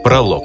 Пролог.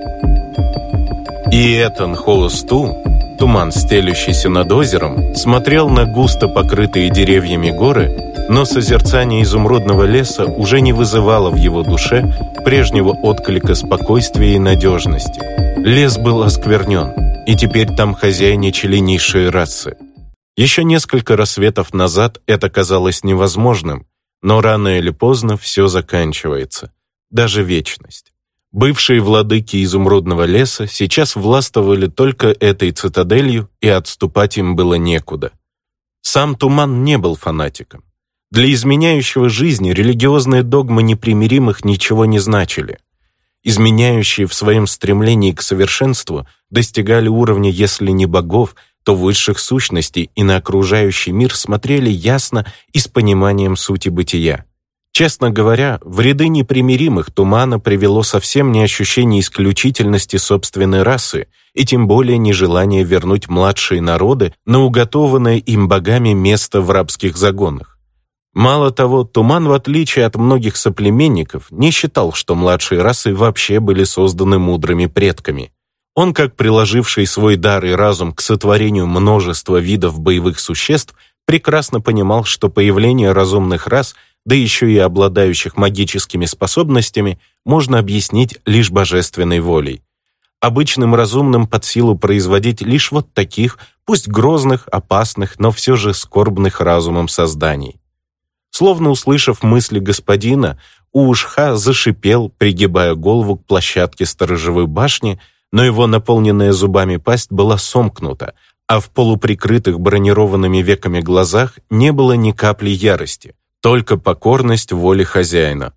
И Этан Холосту, туман, стелющийся над озером, смотрел на густо покрытые деревьями горы, но созерцание изумрудного леса уже не вызывало в его душе прежнего отклика спокойствия и надежности. Лес был осквернен, и теперь там хозяйничали низшие расы. Еще несколько рассветов назад это казалось невозможным, но рано или поздно все заканчивается, даже вечность. Бывшие владыки изумрудного леса сейчас властвовали только этой цитаделью, и отступать им было некуда. Сам Туман не был фанатиком. Для изменяющего жизни религиозные догмы непримиримых ничего не значили. Изменяющие в своем стремлении к совершенству достигали уровня, если не богов, то высших сущностей, и на окружающий мир смотрели ясно и с пониманием сути бытия. Честно говоря, в ряды непримиримых Тумана привело совсем не ощущение исключительности собственной расы и тем более нежелание вернуть младшие народы на уготованное им богами место в рабских загонах. Мало того, Туман, в отличие от многих соплеменников, не считал, что младшие расы вообще были созданы мудрыми предками. Он, как приложивший свой дар и разум к сотворению множества видов боевых существ, прекрасно понимал, что появление разумных рас, да еще и обладающих магическими способностями, можно объяснить лишь божественной волей. Обычным разумным под силу производить лишь вот таких, пусть грозных, опасных, но все же скорбных разумом созданий. Словно услышав мысли господина, Уушха зашипел, пригибая голову к площадке сторожевой башни, но его наполненная зубами пасть была сомкнута, а в полуприкрытых бронированными веками глазах не было ни капли ярости, только покорность воле хозяина.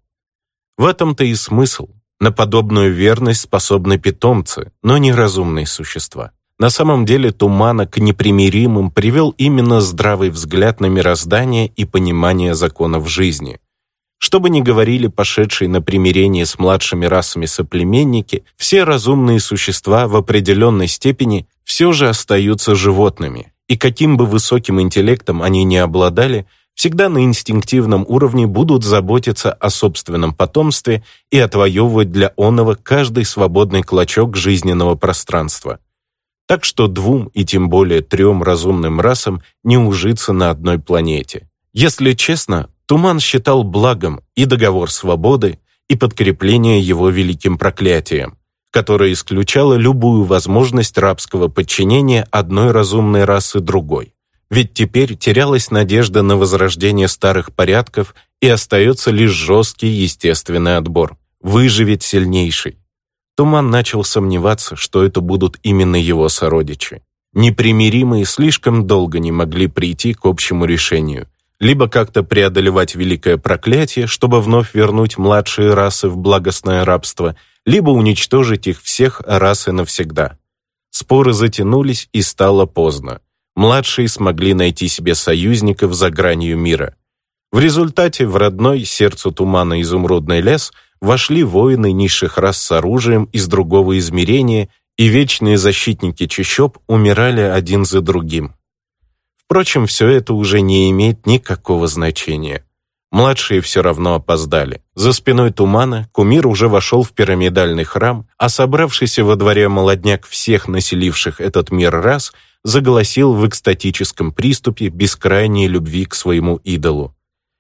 В этом-то и смысл. На подобную верность способны питомцы, но не разумные существа. На самом деле Тумана к непримиримым привел именно здравый взгляд на мироздание и понимание законов жизни. Что бы ни говорили пошедшие на примирение с младшими расами соплеменники, все разумные существа в определенной степени все же остаются животными, и каким бы высоким интеллектом они ни обладали, всегда на инстинктивном уровне будут заботиться о собственном потомстве и отвоевывать для оного каждый свободный клочок жизненного пространства. Так что 2 и тем более 3 разумным расам не ужиться на одной планете. Если честно, Туман считал благом и договор свободы, и подкрепление его великим проклятием, которое исключало любую возможность рабского подчинения одной разумной расы другой. Ведь теперь терялась надежда на возрождение старых порядков, и остается лишь жесткий естественный отбор. Выживет сильнейший. Туман начал сомневаться, что это будут именно его сородичи. Непримиримые слишком долго не могли прийти к общему решению. Либо как-то преодолевать великое проклятие, чтобы вновь вернуть младшие расы в благостное рабство, либо уничтожить их всех раз и навсегда. Споры затянулись, и стало поздно. Младшие смогли найти себе союзников за гранью мира. В результате в родной сердцу Тумана изумрудный лес вошли воины низших рас с оружием из другого измерения, и вечные защитники чащоб умирали один за другим. Впрочем, все это уже не имеет никакого значения. Младшие все равно опоздали. За спиной Тумана кумир уже вошел в пирамидальный храм, а собравшийся во дворе молодняк всех населивших этот мир рас заголосил в экстатическом приступе бескрайней любви к своему идолу.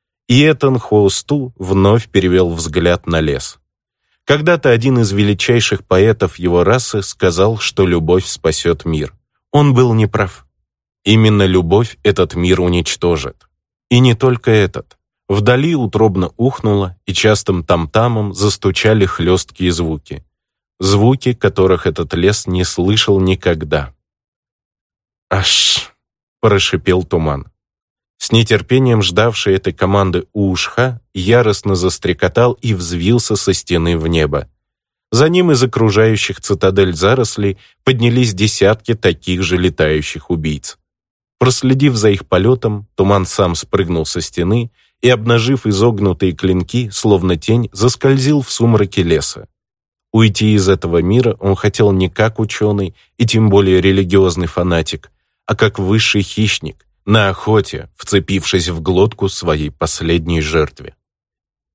И Этан Холосту вновь перевел взгляд на лес. Когда-то один из величайших поэтов его расы сказал, что любовь спасет мир. Он был неправ. Именно любовь этот мир уничтожит. И не только этот. Вдали утробно ухнуло, и частым там-тамом застучали хлесткие звуки. Звуки, которых этот лес не слышал никогда. «Аш!» — прошипел Туман. С нетерпением ждавший этой команды Уушха яростно застрекотал и взвился со стены в небо. За ним из окружающих цитадель зарослей поднялись десятки таких же летающих убийц. Проследив за их полетом, Туман сам спрыгнул со стены и, обнажив изогнутые клинки, словно тень, заскользил в сумраке леса. Уйти из этого мира он хотел не как ученый и тем более религиозный фанатик, а как высший хищник, на охоте, вцепившись в глотку своей последней жертве.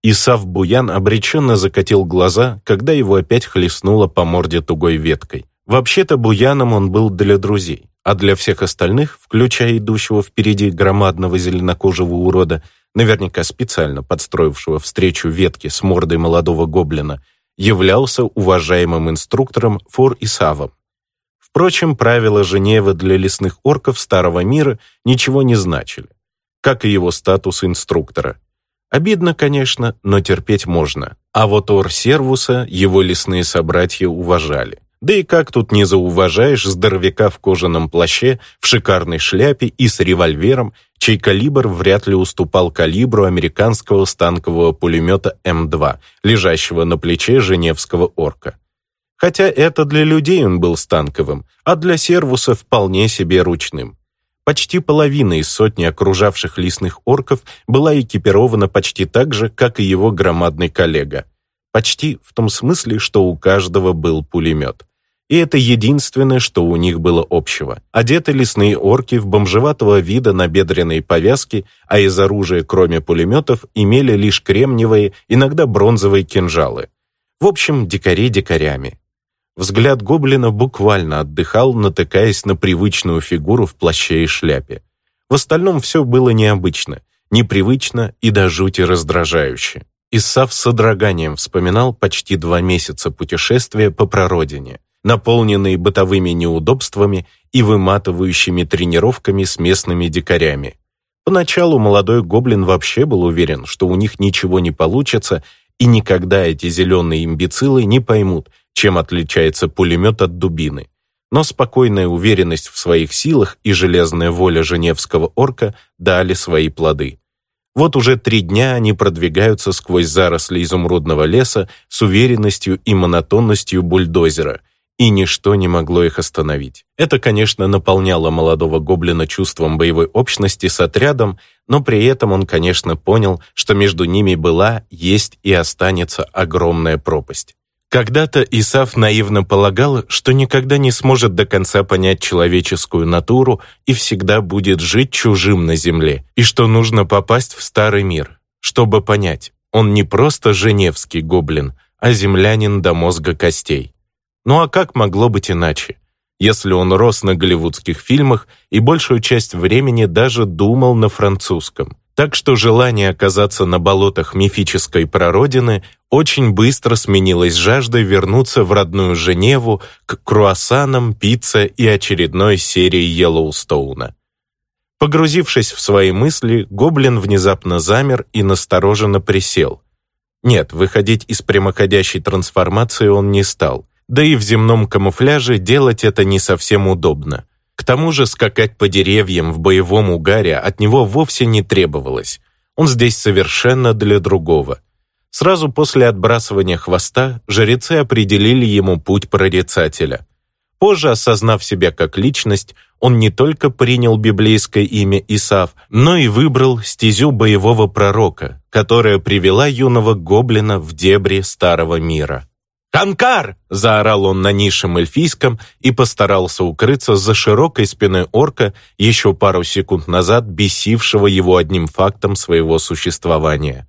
Исав Буян обреченно закатил глаза, когда его опять хлестнуло по морде тугой веткой. Вообще-то Буяном он был для друзей, а для всех остальных, включая идущего впереди громадного зеленокожего урода, наверняка специально подстроившего встречу ветки с мордой молодого гоблина, являлся уважаемым инструктором Фор Исавом. Впрочем, правила Женевы для лесных орков Старого мира ничего не значили, как и его статус инструктора. Обидно, конечно, но терпеть можно. А вот Ор-Сервуса его лесные собратья уважали. Да и как тут не зауважаешь здоровяка в кожаном плаще, в шикарной шляпе и с револьвером, чей калибр вряд ли уступал калибру американского станкового пулемета М2, лежащего на плече женевского орка. Хотя это для людей он был станковым, а для Сервуса вполне себе ручным. Почти половина из сотни окружавших лесных орков была экипирована почти так же, как и его громадный коллега. Почти в том смысле, что у каждого был пулемет. И это единственное, что у них было общего. Одеты лесные орки в бомжеватого вида набедренные повязки, а из оружия, кроме пулеметов, имели лишь кремниевые, иногда бронзовые кинжалы. В общем, дикари дикарями. Взгляд гоблина буквально отдыхал, натыкаясь на привычную фигуру в плаще и шляпе. В остальном все было необычно, непривычно и до жути раздражающе. Исав с содроганием вспоминал почти 2 месяца путешествия по прародине, наполненные бытовыми неудобствами и выматывающими тренировками с местными дикарями. Поначалу молодой гоблин вообще был уверен, что у них ничего не получится, и никогда эти зеленые имбецилы не поймут, чем отличается пулемет от дубины. Но спокойная уверенность в своих силах и железная воля женевского орка дали свои плоды. Вот уже 3 дня они продвигаются сквозь заросли изумрудного леса с уверенностью и монотонностью бульдозера, и ничто не могло их остановить. Это, конечно, наполняло молодого гоблина чувством боевой общности с отрядом, но при этом он, конечно, понял, что между ними была, есть и останется огромная пропасть. Когда-то Исав наивно полагал, что никогда не сможет до конца понять человеческую натуру и всегда будет жить чужим на земле, и что нужно попасть в Старый мир, чтобы понять, он не просто женевский гоблин, а землянин до мозга костей. Ну а как могло быть иначе, если он рос на голливудских фильмах и большую часть времени даже думал на французском? Так что желание оказаться на болотах мифической прародины очень быстро сменилось жаждой вернуться в родную Женеву к круассанам, пицце и очередной серии Йеллоустоуна. Погрузившись в свои мысли, гоблин внезапно замер и настороженно присел. Нет, выходить из прямоходящей трансформации он не стал, да и в земном камуфляже делать это не совсем удобно. К тому же скакать по деревьям в боевом угаре от него вовсе не требовалось. Он здесь совершенно для другого. Сразу после отбрасывания хвоста жрецы определили ему путь прорицателя. Позже, осознав себя как личность, он не только принял библейское имя Исав, но и выбрал стезю боевого пророка, которая привела юного гоблина в дебри Старого мира. «Канкар!» — заорал он на низшем эльфийском и постарался укрыться за широкой спиной орка, еще пару секунд назад бесившего его одним фактом своего существования.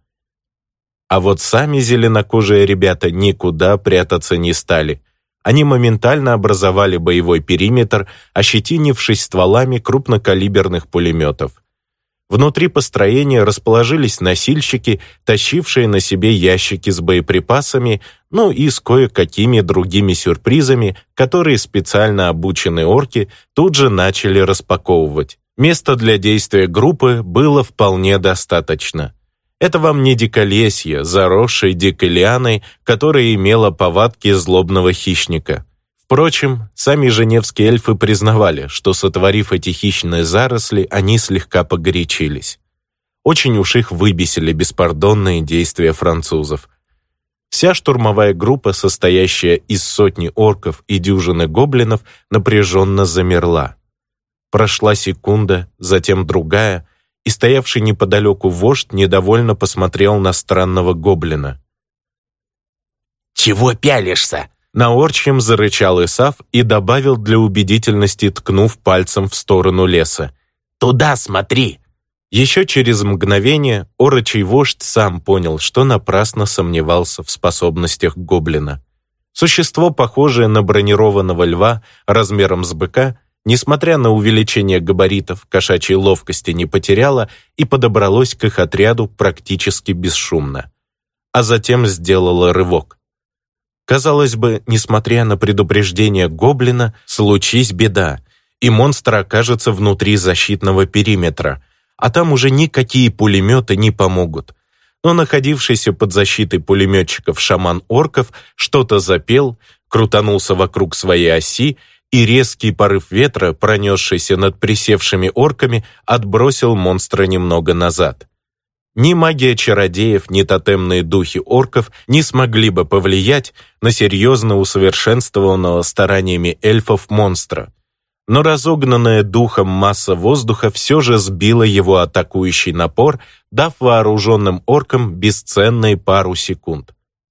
А вот сами зеленокожие ребята никуда прятаться не стали. Они моментально образовали боевой периметр, ощетинившись стволами крупнокалиберных пулеметов. Внутри построения расположились носильщики, тащившие на себе ящики с боеприпасами, ну и с кое-какими другими сюрпризами, которые специально обученные орки тут же начали распаковывать. Места для действия группы было вполне достаточно. Это вам не диколесье, заросшее дикой лианой, которая имела повадки злобного хищника. Впрочем, сами женевские эльфы признавали, что, сотворив эти хищные заросли, они слегка погорячились. Очень уж их выбесили беспардонные действия французов. Вся штурмовая группа, состоящая из сотни орков и дюжины гоблинов, напряженно замерла. Прошла секунда, затем другая, и стоявший неподалеку вождь недовольно посмотрел на странного гоблина. «Чего пялишься?» На орчьем зарычал Исав и добавил для убедительности, ткнув пальцем в сторону леса. «Туда смотри!» Еще через мгновение орочий вождь сам понял, что напрасно сомневался в способностях гоблина. Существо, похожее на бронированного льва размером с быка, несмотря на увеличение габаритов, кошачьей ловкости не потеряло и подобралось к их отряду практически бесшумно. А затем сделало рывок. Казалось бы, несмотря на предупреждение гоблина, случись беда, и монстр окажется внутри защитного периметра, а там уже никакие пулеметы не помогут. Но находившийся под защитой пулеметчиков шаман орков что-то запел, крутанулся вокруг своей оси, и резкий порыв ветра, пронесшийся над присевшими орками, отбросил монстра немного назад. Ни магия чародеев, ни тотемные духи орков не смогли бы повлиять на серьезно усовершенствованного стараниями эльфов монстра. Но разогнанная духом масса воздуха все же сбила его атакующий напор, дав вооруженным оркам бесценные пару секунд.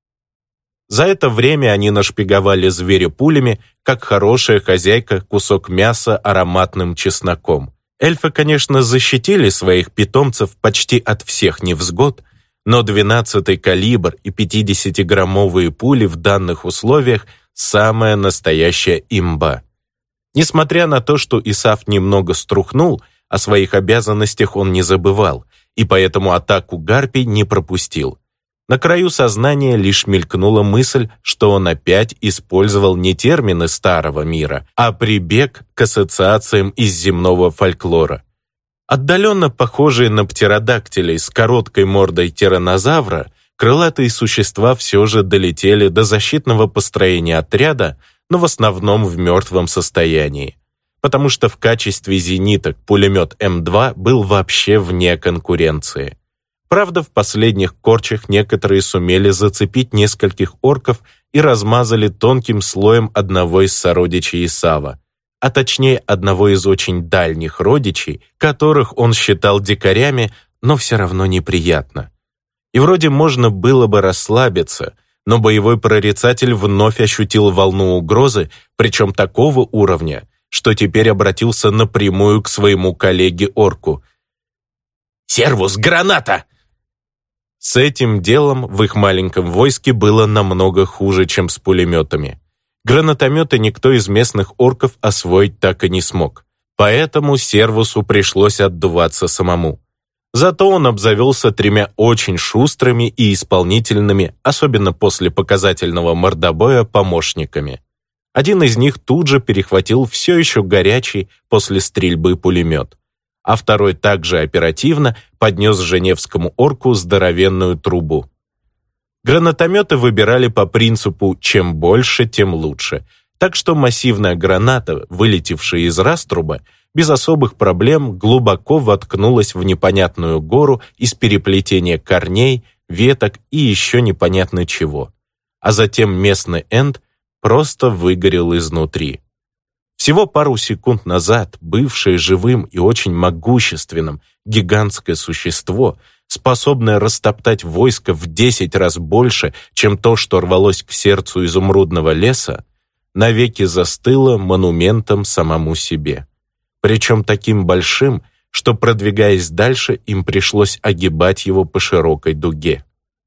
За это время они нашпиговали зверя пулями, как хорошая хозяйка кусок мяса ароматным чесноком. Эльфы, конечно, защитили своих питомцев почти от всех невзгод, но 12-й калибр и 50-граммовые пули в данных условиях – самая настоящая имба. Несмотря на то, что Исав немного струхнул, о своих обязанностях он не забывал, и поэтому атаку гарпий не пропустил. На краю сознания лишь мелькнула мысль, что он опять использовал не термины старого мира, а прибег к ассоциациям из земного фольклора. Отдаленно похожие на птеродактилей с короткой мордой тираннозавра, крылатые существа все же долетели до защитного построения отряда, но в основном в мертвом состоянии, потому что в качестве зениток пулемет М2 был вообще вне конкуренции. Правда, в последних корчах некоторые сумели зацепить нескольких орков и размазали тонким слоем одного из сородичей Исава, а точнее одного из очень дальних родичей, которых он считал дикарями, но все равно неприятно. И вроде можно было бы расслабиться, но боевой прорицатель вновь ощутил волну угрозы, причем такого уровня, что теперь обратился напрямую к своему коллеге-орку. «Сервус, граната!» С этим делом в их маленьком войске было намного хуже, чем с пулеметами. Гранатометы никто из местных орков освоить так и не смог, поэтому Сервусу пришлось отдуваться самому. Зато он обзавелся 3 очень шустрыми и исполнительными, особенно после показательного мордобоя, помощниками. Один из них тут же перехватил все еще горячий после стрельбы пулемет, а второй также оперативно поднес женевскому орку здоровенную трубу. Гранатометы выбирали по принципу «чем больше, тем лучше», так что массивная граната, вылетевшая из раструба, без особых проблем глубоко воткнулась в непонятную гору из переплетения корней, веток и еще непонятно чего. А затем местный энд просто выгорел изнутри. Всего пару секунд назад бывшее живым и очень могущественным гигантское существо, способное растоптать войско в 10 раз больше, чем то, что рвалось к сердцу изумрудного леса, навеки застыло монументом самому себе. Причем таким большим, что, продвигаясь дальше, им пришлось огибать его по широкой дуге.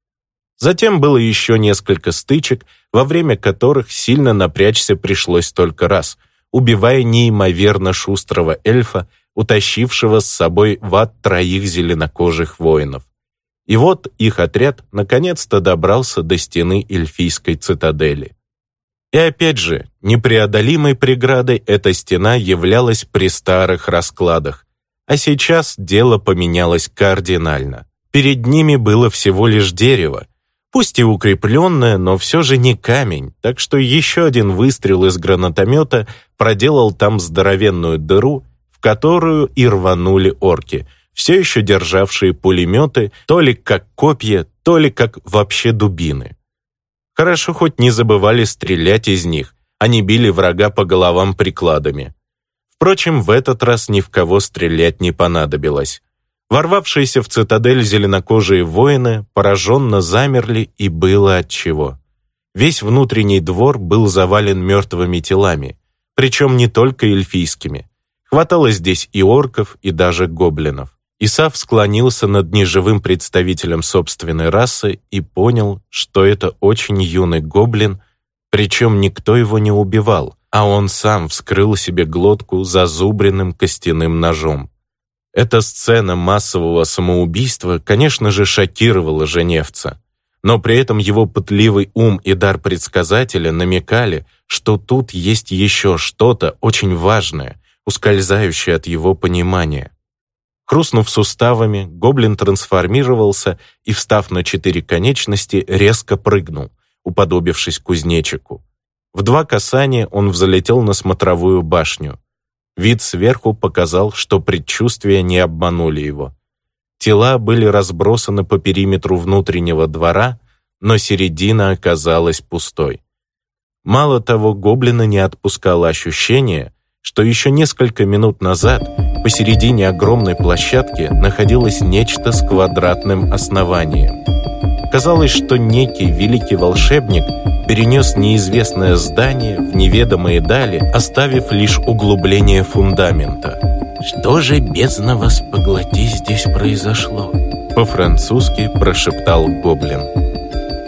Затем было еще несколько стычек, во время которых сильно напрячься пришлось только раз, убивая неимоверно шустрого эльфа, утащившего с собой в ад 3 зеленокожих воинов. И вот их отряд наконец-то добрался до стены эльфийской цитадели. И опять же, непреодолимой преградой эта стена являлась при старых раскладах, а сейчас дело поменялось кардинально. Перед ними было всего лишь дерево, пусть и укрепленное, но все же не камень, так что еще один выстрел из гранатомета проделал там здоровенную дыру, в которую и рванули орки, все еще державшие пулеметы то ли как копья, то ли как вообще дубины. Хорошо хоть не забывали стрелять из них, а не били врага по головам прикладами. Впрочем, в этот раз ни в кого стрелять не понадобилось. Ворвавшиеся в цитадель зеленокожие воины пораженно замерли, и было отчего. Весь внутренний двор был завален мертвыми телами, причем не только эльфийскими. Хватало здесь и орков, и даже гоблинов. Исав склонился над неживым представителем собственной расы и понял, что это очень юный гоблин, причем никто его не убивал, а он сам вскрыл себе глотку зазубренным костяным ножом. Эта сцена массового самоубийства, конечно же, шокировала Женевца, но при этом его пытливый ум и дар предсказателя намекали, что тут есть еще что-то очень важное, ускользающее от его понимания. Хрустнув суставами, гоблин трансформировался и, встав на 4 конечности, резко прыгнул, уподобившись кузнечику. В 2 касания он взлетел на смотровую башню. Вид сверху показал, что предчувствия не обманули его. Тела были разбросаны по периметру внутреннего двора, но середина оказалась пустой. Мало того, гоблина не отпускало ощущение, что еще несколько минут назад посередине огромной площадки находилось нечто с квадратным основанием. Казалось, что некий великий волшебник перенес неизвестное здание в неведомые дали, оставив лишь углубление фундамента. «Что же, бездна вас поглоти, здесь произошло?» По-французски прошептал гоблин.